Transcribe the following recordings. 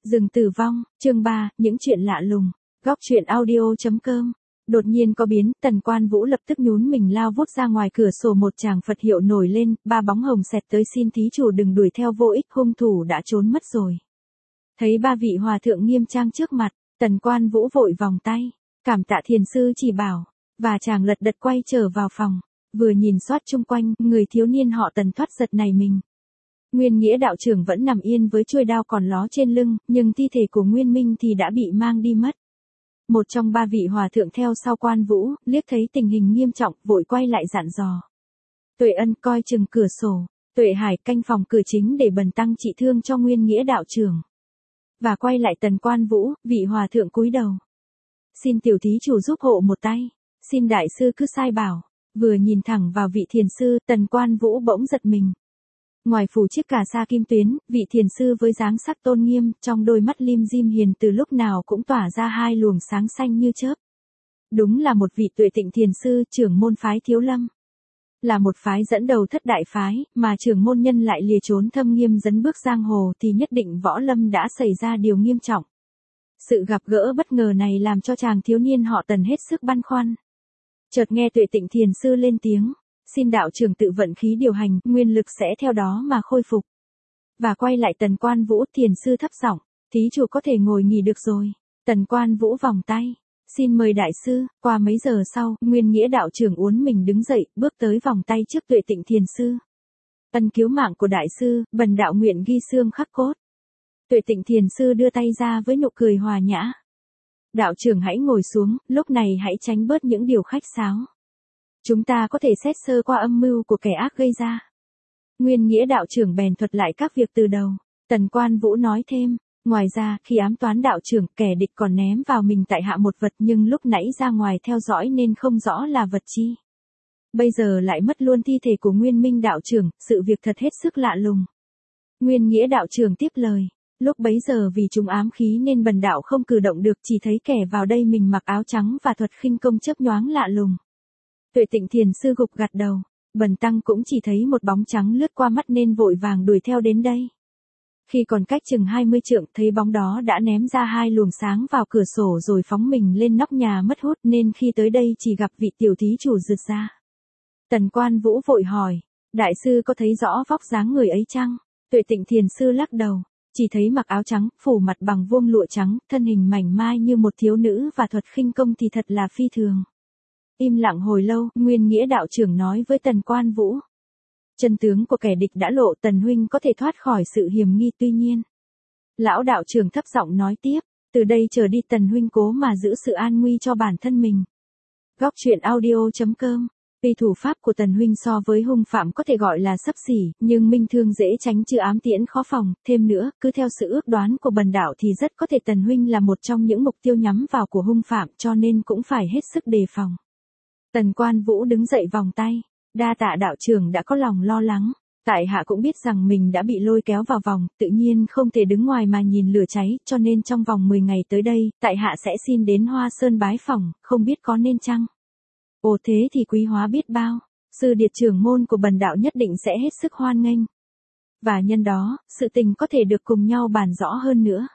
Rừng tử vong, chương 3, những chuyện lạ lùng. Góc truyện audio.com. Đột nhiên có biến, Tần Quan Vũ lập tức nhún mình lao vút ra ngoài cửa sổ, một tràng Phật hiệu nổi lên, ba bóng hồng xẹt tới, xin thí chủ đừng đuổi theo vô ích, hung thủ đã trốn mất rồi. Thấy ba vị hòa thượng nghiêm trang trước mặt, Tần Quan Vũ vội vòng tay, cảm tạ thiền sư chỉ bảo, và chàng lật đật quay trở vào phòng, vừa nhìn soát chung quanh, người thiếu niên họ Tần thoát giật nảy mình. Nguyên Nghĩa đạo trưởng vẫn nằm yên với chuôi đao còn ló trên lưng, nhưng thi thể của Nguyên Minh thì đã bị mang đi mất. Một trong ba vị hòa thượng theo sau Quan Vũ, liếc thấy tình hình nghiêm trọng, vội quay lại dặn dò. Tuệ Ân coi chừng cửa sổ, Tuệ Hải canh phòng cửa chính để bần tăng trị thương cho Nguyên Nghĩa đạo trưởng. Và quay lại Tần Quan Vũ, vị hòa thượng cúi đầu. Xin tiểu thí chủ giúp hộ một tay, xin đại sư cứ sai bảo. Vừa nhìn thẳng vào vị thiền sư, Tần Quan Vũ bỗng giật mình. Ngoài phủ chiếc cà sa kim tuyến, vị thiền sư với dáng sắc tôn nghiêm, trong đôi mắt lim dim hiền từ lúc nào cũng tỏa ra hai luồng sáng xanh như chớp. Đúng là một vị tuệ tịnh thiền sư, trưởng môn phái Thiếu Lâm. Là một phái dẫn đầu thất đại phái, mà trưởng môn nhân lại lìa trốn thâm nghiêm dấn bước giang hồ thì nhất định võ lâm đã xảy ra điều nghiêm trọng. Sự gặp gỡ bất ngờ này làm cho chàng thiếu niên họ Tần hết sức băn khoăn. Chợt nghe tuệ tịnh thiền sư lên tiếng. Xin đạo trưởng tự vận khí điều hành, nguyên lực sẽ theo đó mà khôi phục. Và quay lại Tần Quan Vũ, thiền sư thấp giọng, thí chủ có thể ngồi nghỉ được rồi. Tần Quan Vũ vòng tay, xin mời đại sư. Qua mấy giờ sau, Nguyên Nghĩa đạo trưởng uốn mình đứng dậy, bước tới vòng tay trước tuệ tịnh thiền sư. Ân cứu mạng của đại sư, bần đạo nguyện ghi xương khắc cốt. Tuệ tịnh thiền sư đưa tay ra với nụ cười hòa nhã. Đạo trưởng hãy ngồi xuống, lúc này hãy tránh bớt những điều khách sáo. Chúng ta có thể xét sơ qua âm mưu của kẻ ác gây ra. Nguyên Nghĩa đạo trưởng bèn thuật lại các việc từ đầu. Tần Quan Vũ nói thêm, ngoài ra, khi ám toán đạo trưởng, kẻ địch còn ném vào mình tại hạ một vật nhưng lúc nãy ra ngoài theo dõi nên không rõ là vật chi. Bây giờ lại mất luôn thi thể của Nguyên Minh đạo trưởng, sự việc thật hết sức lạ lùng. Nguyên Nghĩa đạo trưởng tiếp lời, lúc bấy giờ vì chúng ám khí nên bần đạo không cử động được, chỉ thấy kẻ vào đây mình mặc áo trắng và thuật khinh công chớp nhoáng lạ lùng. Tuệ tịnh thiền sư gục gật đầu, bần tăng cũng chỉ thấy một bóng trắng lướt qua mắt nên vội vàng đuổi theo đến đây. Khi còn cách chừng 20 trượng, thấy bóng đó đã ném ra hai luồng sáng vào cửa sổ rồi phóng mình lên nóc nhà mất hút, nên khi tới đây chỉ gặp vị tiểu thí chủ rượt ra. Tần Quan Vũ vội hỏi, đại sư có thấy rõ vóc dáng người ấy chăng? Tuệ tịnh thiền sư lắc đầu, chỉ thấy mặc áo trắng, phủ mặt bằng vuông lụa trắng, thân hình mảnh mai như một thiếu nữ và thuật khinh công thì thật là phi thường. Im lặng hồi lâu, Nguyên Nghĩa đạo trưởng nói với Tần Quan Vũ. Chân tướng của kẻ địch đã lộ, Tần huynh có thể thoát khỏi sự hiểm nghi, tuy nhiên. Lão đạo trưởng thấp giọng nói tiếp, từ đây trở đi Tần huynh cố mà giữ sự an nguy cho bản thân mình. Góc truyện audio.com. Tuy thủ pháp của Tần huynh so với hung phạm có thể gọi là xấp xỉ, nhưng minh thương dễ tránh chứ ám tiễn khó phòng, thêm nữa, cứ theo sự ước đoán của bần đạo thì rất có thể Tần huynh là một trong những mục tiêu nhắm vào của hung phạm, cho nên cũng phải hết sức đề phòng. Tần Quan Vũ đứng dậy vòng tay, đa tạ đạo trưởng đã có lòng lo lắng, tại hạ cũng biết rằng mình đã bị lôi kéo vào vòng, tự nhiên không thể đứng ngoài mà nhìn lửa cháy, cho nên trong vòng 10 ngày tới đây, tại hạ sẽ xin đến Hoa Sơn bái phỏng, không biết có nên chăng? Ồ thế thì quý hóa biết bao, sư điệt trưởng môn của bần đạo nhất định sẽ hết sức hoan nghênh. Và nhân đó, sự tình có thể được cùng nhau bàn rõ hơn nữa.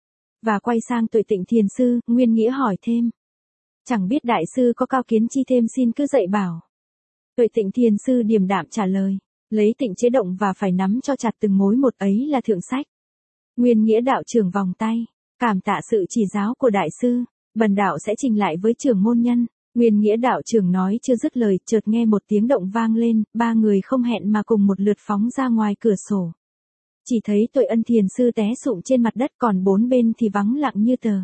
Và quay sang tuệ tịnh thiền sư, Nguyên Nghĩa hỏi thêm. Chẳng biết đại sư có cao kiến chi thêm xin cứ dạy bảo. Tuệ tịnh thiền sư điềm đạm trả lời, lấy tịnh chế động và phải nắm cho chặt từng mối một, ấy là thượng sách. Nguyên Nghĩa đạo trưởng vòng tay, cảm tạ sự chỉ giáo của đại sư, bần đạo sẽ trình lại với trưởng môn nhân. Nguyên Nghĩa đạo trưởng nói chưa dứt lời, chợt nghe một tiếng động vang lên, ba người không hẹn mà cùng một lượt phóng ra ngoài cửa sổ. Chỉ thấy Tuệ Ân thiền sư té sụm trên mặt đất, còn bốn bên thì vắng lặng như tờ.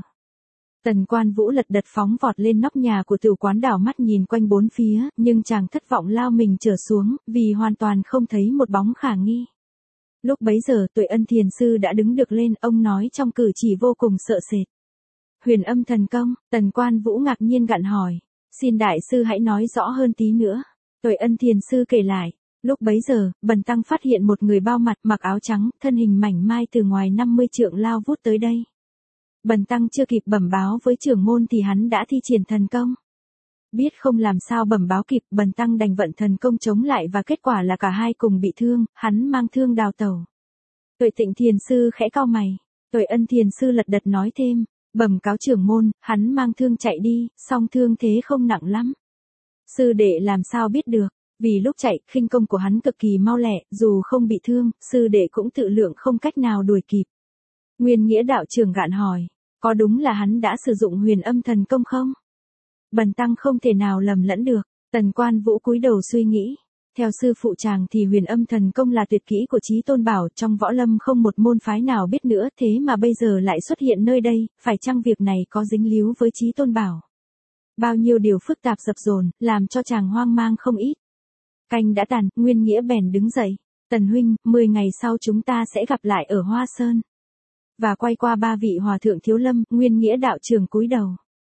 Tần Quan Vũ lật đật phóng vọt lên nóc nhà của tửu quán, đảo mắt nhìn quanh bốn phía, nhưng chàng thất vọng lao mình trở xuống, vì hoàn toàn không thấy một bóng khả nghi. Lúc bấy giờ Tuệ Ân thiền sư đã đứng được lên, ông nói trong cử chỉ vô cùng sợ sệt. Huyền Âm thần công. Tần Quan Vũ ngạc nhiên gặng hỏi, xin đại sư hãy nói rõ hơn tí nữa. Tuệ Ân thiền sư kể lại, lúc bấy giờ, bần tăng phát hiện một người bao mặt, mặc áo trắng, thân hình mảnh mai từ ngoài 50 trượng lao vút tới đây. Bần tăng chưa kịp bẩm báo với trưởng môn thì hắn đã thi triển thần công. Biết không làm sao bẩm báo kịp, bần tăng đành vận thần công chống lại và kết quả là cả hai cùng bị thương, hắn mang thương đào tẩu. Tuệ tịnh thiền sư khẽ cau mày. Tuệ Ân thiền sư lật đật nói thêm, bẩm cáo trưởng môn, hắn mang thương chạy đi, song thương thế không nặng lắm. Sư đệ làm sao biết được, vì lúc chạy, khinh công của hắn cực kỳ mau lẹ, dù không bị thương, sư đệ cũng tự lượng không cách nào đuổi kịp. Nguyên Nghĩa đạo trưởng gạn hỏi, có đúng là hắn đã sử dụng huyền âm thần công không? Bần tăng không thể nào lầm lẫn được. Tần Quan Vũ cúi đầu suy nghĩ. Theo sư phụ chàng thì huyền âm thần công là tuyệt kỹ của Chí Tôn Bảo, trong võ lâm không một môn phái nào biết nữa, thế mà bây giờ lại xuất hiện nơi đây, phải chăng việc này có dính líu với Chí Tôn Bảo? Bao nhiêu điều phức tạp dập dồn, làm cho chàng hoang mang không ít. Canh đã tàn, Nguyên Nghĩa bèn đứng dậy. Tần huynh, 10 ngày sau chúng ta sẽ gặp lại ở Hoa Sơn. Và quay qua ba vị hòa thượng Thiếu Lâm, Nguyên Nghĩa đạo trưởng cúi đầu.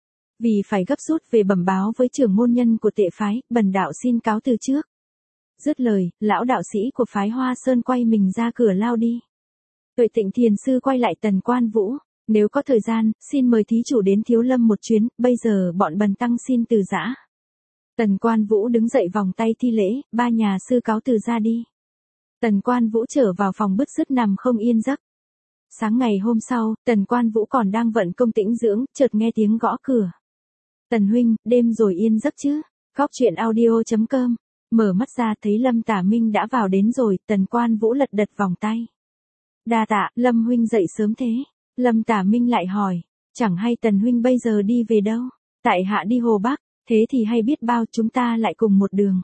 Vì phải gấp rút về bẩm báo với trưởng môn nhân của tệ phái, bần đạo xin cáo từ trước. Dứt lời, lão đạo sĩ của phái Hoa Sơn quay mình ra cửa lao đi. Tuệ Tịnh thiền sư quay lại Tần Quan Vũ, nếu có thời gian, xin mời thí chủ đến Thiếu Lâm một chuyến, bây giờ bọn bần tăng xin từ giã. Tần Quan Vũ đứng dậy vòng tay thi lễ, ba nhà sư cáo từ ra đi. Tần Quan Vũ trở vào phòng bứt rứt nằm không yên giấc. Sáng ngày hôm sau, Tần Quan Vũ còn đang vận công tĩnh dưỡng, chợt nghe tiếng gõ cửa. Tần huynh, đêm rồi yên giấc chứ? Góc truyện audio.com. Mở mắt ra thấy Lâm Tả Minh đã vào đến rồi, Tần Quan Vũ lật đật vòng tay. Đa tạ, Lâm huynh dậy sớm thế. Lâm Tả Minh lại hỏi, chẳng hay Tần huynh bây giờ đi về đâu? Tại hạ đi Hồ Bắc, thế thì hay biết bao chúng ta lại cùng một đường.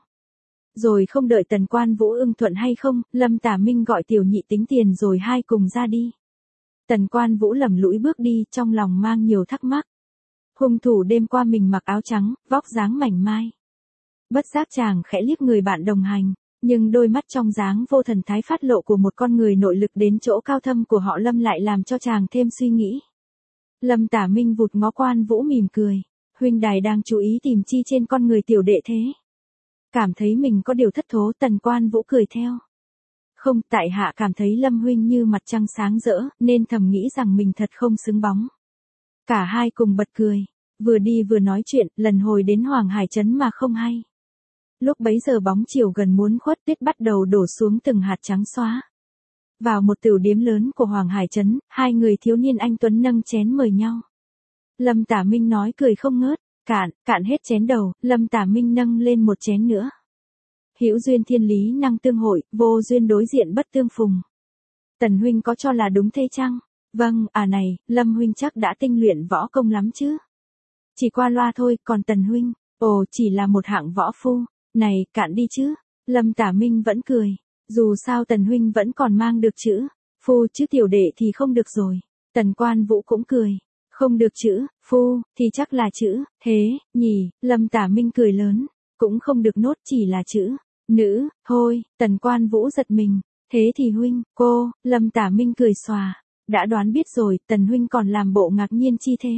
Rồi không đợi Tần Quan Vũ ưng thuận hay không, Lâm Tả Minh gọi tiểu nhị tính tiền rồi hai cùng ra đi. Tần Quan Vũ lầm lũi bước đi, trong lòng mang nhiều thắc mắc. Hung thủ đêm qua mình mặc áo trắng, vóc dáng mảnh mai. Bất giác chàng khẽ liếc người bạn đồng hành, nhưng đôi mắt trong dáng vô thần thái phát lộ của một con người nội lực đến chỗ cao thâm của họ Lâm lại làm cho chàng thêm suy nghĩ. Lâm Tả Minh vụt ngó Quan Vũ mỉm cười, huynh đài đang chú ý tìm chi trên con người tiểu đệ thế? Cảm thấy mình có điều thất thố, Tần Quan Vũ cười theo. Không, tại hạ cảm thấy Lâm huynh như mặt trăng sáng rỡ, nên thầm nghĩ rằng mình thật không xứng bóng. Cả hai cùng bật cười, vừa đi vừa nói chuyện, lần hồi đến Hoàng Hải Trấn mà không hay. Lúc bấy giờ bóng chiều gần muốn khuất, tuyết bắt đầu đổ xuống từng hạt trắng xóa. Vào một tửu điếm lớn của Hoàng Hải Trấn, hai người thiếu niên anh tuấn nâng chén mời nhau. Lâm Tả Minh nói cười không ngớt, cạn hết chén đầu, Lâm Tả Minh nâng lên một chén nữa. Hữu duyên thiên lý năng tương hội, vô duyên đối diện bất tương phùng. Tần huynh có cho là đúng thế chăng? Vâng, này, Lâm huynh chắc đã tinh luyện võ công lắm chứ? Chỉ qua loa thôi, còn Tần huynh, chỉ là một hạng võ phu. Này, cạn đi chứ. Lâm Tả Minh vẫn cười. Dù sao Tần huynh vẫn còn mang được chữ phu, chứ tiểu đệ thì không được rồi. Tần Quan Vũ cũng cười. Không được chữ phu, thì chắc là chữ thế, nhỉ? Lâm Tả Minh cười lớn. Cũng không được nốt, chỉ là chữ nữ, thôi. Tần Quan Vũ giật mình. Thế thì huynh, cô, Lâm Tả Minh cười xòa. Đã đoán biết rồi, Tần huynh còn làm bộ ngạc nhiên chi thế?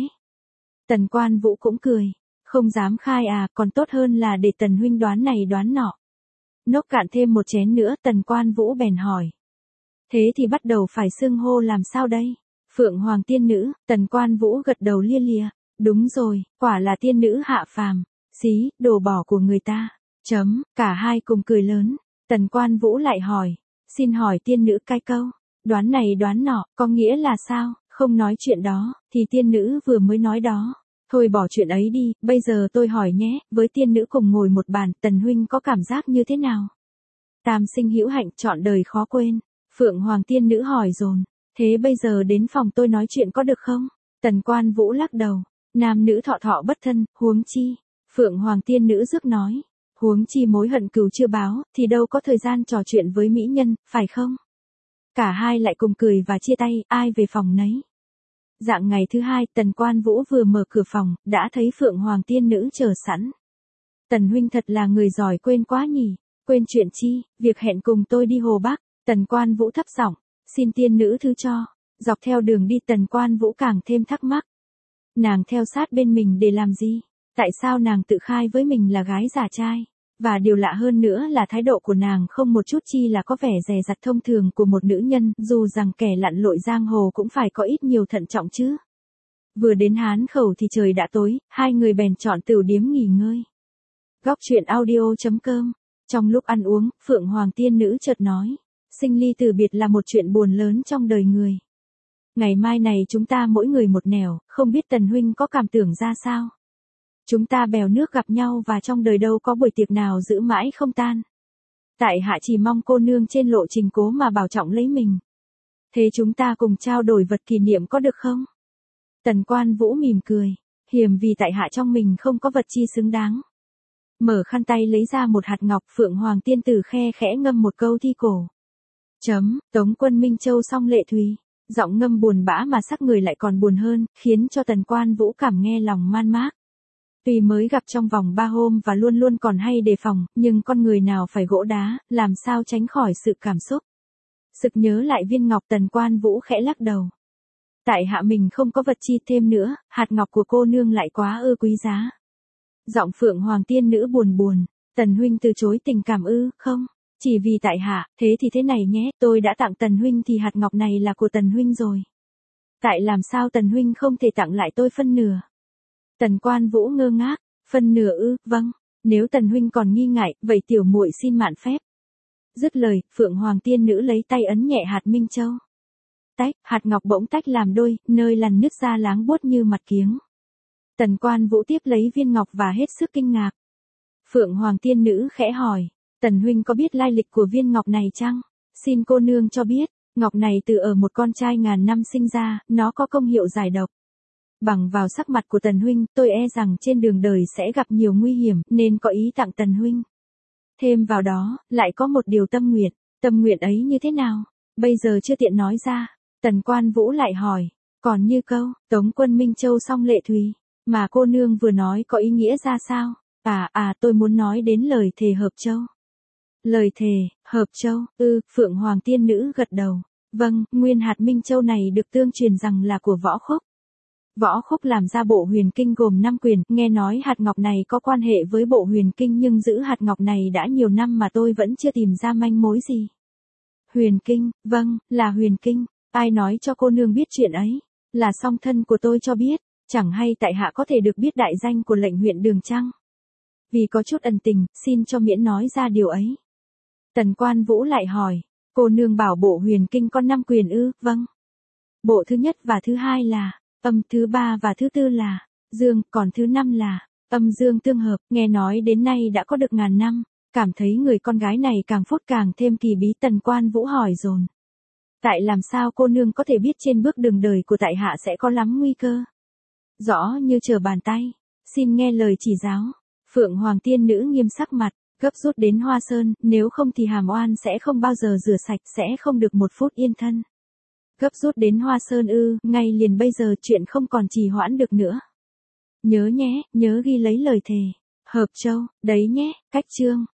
Tần Quan Vũ cũng cười. Không dám khai còn tốt hơn là để Tần huynh đoán này đoán nọ. Nốc cạn thêm một chén nữa, Tần Quan Vũ bèn hỏi. Thế thì bắt đầu phải xưng hô làm sao đây? Phượng Hoàng tiên nữ, Tần Quan Vũ gật đầu lia lịa. Đúng rồi, quả là tiên nữ hạ phàm. Xí, đồ bỏ của người ta. Cả hai cùng cười lớn. Tần Quan Vũ lại hỏi. Xin hỏi tiên nữ cái câu. Đoán này đoán nọ, có nghĩa là sao? Không nói chuyện đó, thì tiên nữ vừa mới nói đó. Thôi bỏ chuyện ấy đi, bây giờ tôi hỏi nhé, với tiên nữ cùng ngồi một bàn, Tần huynh có cảm giác như thế nào? Tam sinh hữu hạnh, trọn đời khó quên. Phượng Hoàng tiên nữ hỏi dồn. Thế bây giờ đến phòng tôi nói chuyện có được không? Tần Quan Vũ lắc đầu. Nam nữ thọ thọ bất thân, huống chi. Phượng Hoàng tiên nữ rước nói. Huống chi mối hận cừu chưa báo, thì đâu có thời gian trò chuyện với mỹ nhân, phải không? Cả hai lại cùng cười và chia tay, ai về phòng nấy. Dạng ngày thứ hai, Tần Quan Vũ vừa mở cửa phòng, đã thấy Phượng Hoàng tiên nữ chờ sẵn. Tần huynh thật là người giỏi quên quá nhỉ. Quên chuyện chi, việc hẹn cùng tôi đi Hồ Bắc. Tần Quan Vũ thấp giọng, xin tiên nữ thứ cho. Dọc theo đường đi Tần Quan Vũ càng thêm thắc mắc. Nàng theo sát bên mình để làm gì? Tại sao nàng tự khai với mình là gái giả trai? Và điều lạ hơn nữa là thái độ của nàng không một chút chi là có vẻ dè dặt thông thường của một nữ nhân, dù rằng kẻ lặn lội giang hồ cũng phải có ít nhiều thận trọng chứ. Vừa đến Hán Khẩu thì trời đã tối, hai người bèn chọn tửu điếm nghỉ ngơi. Góc truyện audio.com. Trong lúc ăn uống, Phượng Hoàng tiên nữ chợt nói, sinh ly từ biệt là một chuyện buồn lớn trong đời người. Ngày mai này chúng ta mỗi người một nẻo, không biết Tần huynh có cảm tưởng ra sao? Chúng ta bèo nước gặp nhau và trong đời đâu có buổi tiệc nào giữ mãi không tan. Tại hạ chỉ mong cô nương trên lộ trình cố mà bảo trọng lấy mình. Thế chúng ta cùng trao đổi vật kỷ niệm có được không? Tần Quan Vũ mỉm cười, hiềm vì tại hạ trong mình không có vật chi xứng đáng. Mở khăn tay lấy ra một hạt ngọc, Phượng Hoàng tiên tử khe khẽ ngâm một câu thi cổ. Tống quân Minh Châu song lệ thùy. Giọng ngâm buồn bã mà sắc người lại còn buồn hơn, khiến cho Tần Quan Vũ cảm nghe lòng man mác. Tuy mới gặp trong vòng 3 hôm và luôn luôn còn hay đề phòng, nhưng con người nào phải gỗ đá, làm sao tránh khỏi sự cảm xúc. Sực nhớ lại viên ngọc, Tần Quan Vũ khẽ lắc đầu. Tại hạ mình không có vật chi thêm nữa, hạt ngọc của cô nương lại quá quý giá. Giọng Phượng Hoàng tiên nữ buồn buồn, Tần huynh từ chối tình cảm không? Chỉ vì tại hạ, thế thì thế này nhé, tôi đã tặng Tần huynh thì hạt ngọc này là của Tần huynh rồi. Tại làm sao Tần huynh không thể tặng lại tôi phân nửa? Tần Quan Vũ ngơ ngác, phân nửa vâng, nếu Tần huynh còn nghi ngại, vậy tiểu muội xin mạn phép. Dứt lời, Phượng Hoàng tiên nữ lấy tay ấn nhẹ hạt Minh Châu. Tách, hạt ngọc bỗng tách làm đôi, nơi lằn nứt ra láng buốt như mặt kiếng. Tần Quan Vũ tiếp lấy viên ngọc và hết sức kinh ngạc. Phượng Hoàng tiên nữ khẽ hỏi, Tần huynh có biết lai lịch của viên ngọc này chăng? Xin cô nương cho biết, ngọc này từ ở một con trai ngàn năm sinh ra, nó có công hiệu giải độc. Bằng vào sắc mặt của Tần huynh, tôi e rằng trên đường đời sẽ gặp nhiều nguy hiểm, nên có ý tặng Tần huynh. Thêm vào đó, lại có một điều tâm nguyện ấy như thế nào? Bây giờ chưa tiện nói ra. Tần Quan Vũ lại hỏi, còn như câu, Tống quân Minh Châu song lệ thùy, mà cô nương vừa nói có ý nghĩa ra sao? Tôi muốn nói đến lời thề hợp châu. Lời thề, hợp châu, Phượng Hoàng tiên nữ gật đầu. Vâng, nguyên hạt Minh Châu này được tương truyền rằng là của Võ Khúc. Võ Khúc làm ra bộ huyền kinh gồm 5 quyển, nghe nói hạt ngọc này có quan hệ với bộ huyền kinh nhưng giữ hạt ngọc này đã nhiều năm mà tôi vẫn chưa tìm ra manh mối gì. Huyền kinh, vâng, là huyền kinh, ai nói cho cô nương biết chuyện ấy? Là song thân của tôi cho biết, chẳng hay tại hạ có thể được biết đại danh của lệnh huyện Đường chăng? Vì có chút ân tình, xin cho miễn nói ra điều ấy. Tần Quan Vũ lại hỏi, cô nương bảo bộ huyền kinh có 5 quyển vâng. Bộ thứ nhất và thứ hai là âm, thứ ba và thứ tư là dương, còn thứ 5 là âm dương tương hợp, nghe nói đến nay đã có được ngàn năm, cảm thấy người con gái này càng phút càng thêm kỳ bí. Tần Quan Vũ hỏi dồn. Tại làm sao cô nương có thể biết trên bước đường đời của tại hạ sẽ có lắm nguy cơ? Rõ như trở bàn tay, xin nghe lời chỉ giáo. Phượng Hoàng tiên nữ nghiêm sắc mặt, gấp rút đến Hoa Sơn, nếu không thì hàm oan sẽ không bao giờ rửa sạch, sẽ không được một phút yên thân. Gấp rút đến Hoa Sơn ngay liền bây giờ, chuyện không còn trì hoãn được nữa. Nhớ nhé, nhớ ghi lấy lời thề. Hợp châu, đấy nhé, cách chương.